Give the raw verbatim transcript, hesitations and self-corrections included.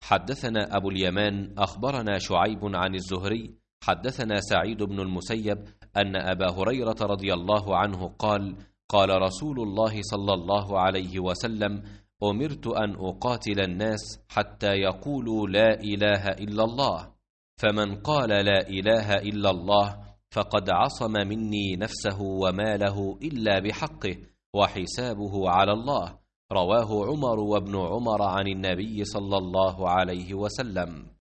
حدثنا أبو اليمان أخبرنا شعيب عن الزهري حدثنا سعيد بن المسيب أن أبا هريرة رضي الله عنه قال قال رسول الله صلى الله عليه وسلم أمرت أن أقاتل الناس حتى يقولوا لا إله إلا الله، فمن قال لا إله إلا الله فقد عصم مني نفسه وماله إلا بحقه وحسابه على الله. رواه عمر وابن عمر عن النبي صلى الله عليه وسلم.